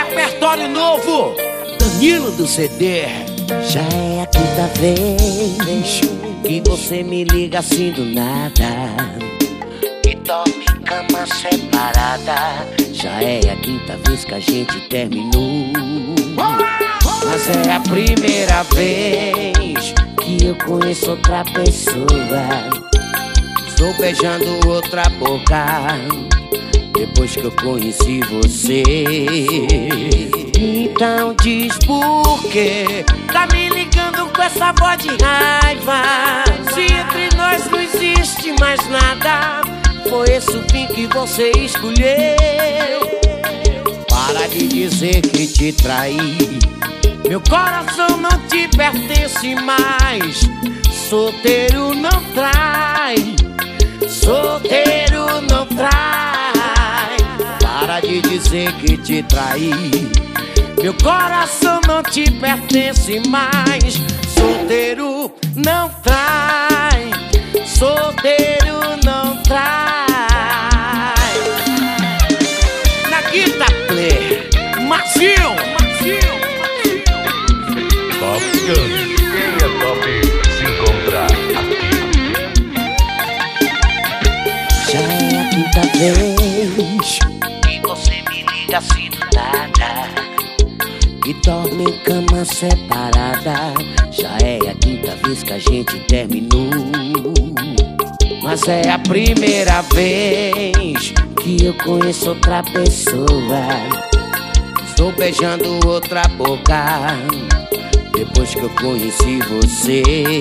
Repertório novo, Danilo do CD. Já é a quinta vez que você me liga assim do nada e dorme em cama separada. Já é a quinta vez que a gente terminou, mas é a primeira vez que eu conheço outra pessoa. Estou beijando outra boca depois que eu conheci você. Então diz por que tá me ligando com essa voz de raiva, se entre nós não existe mais nada. Foi esse o fim que você escolheu. Para de dizer que te traí, meu coração não te pertence mais. Solteiro não trai, solteiro não trai. Para de dizer que te traí, meu coração não te pertence mais. Solteiro não trai, solteiro não trai. Na Guita Play, Marcinho. Top Gun. Quem é top se encontrar aqui. Já é a quinta vez que você me liga assim do nada e dorme em cama separada. Já é a quinta vez que a gente terminou, mas é a primeira vez que eu conheço outra pessoa. Estou beijando outra boca depois que eu conheci você.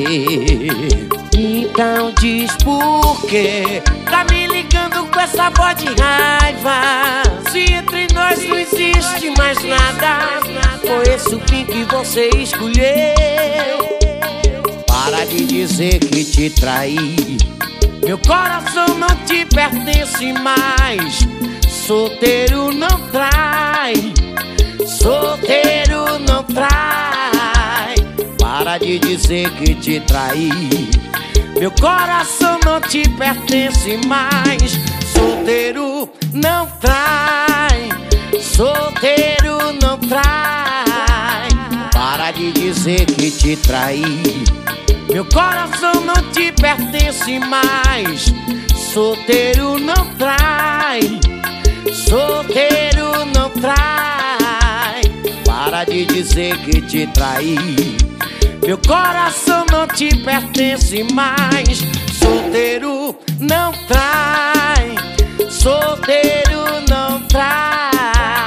Então diz por que tá me ligando com essa voz de raiva, se entre nós não existe mais nada. Foi esse o fim que você escolheu. Para de dizer que te traí, meu coração não te pertence mais. Solteiro não trai, solteiro não trai. Para de dizer que te traí, meu coração não te pertence mais. Solteiro não trai, solteiro não trai. Para de dizer que te traí, meu coração não te pertence mais. Solteiro não trai, solteiro não trai. Para de dizer que te traí, meu coração não te pertence mais. Solteiro não trai, solteiro não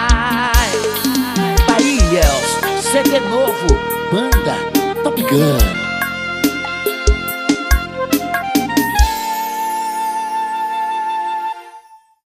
trai. Bahia, CD novo, banda Top Gun.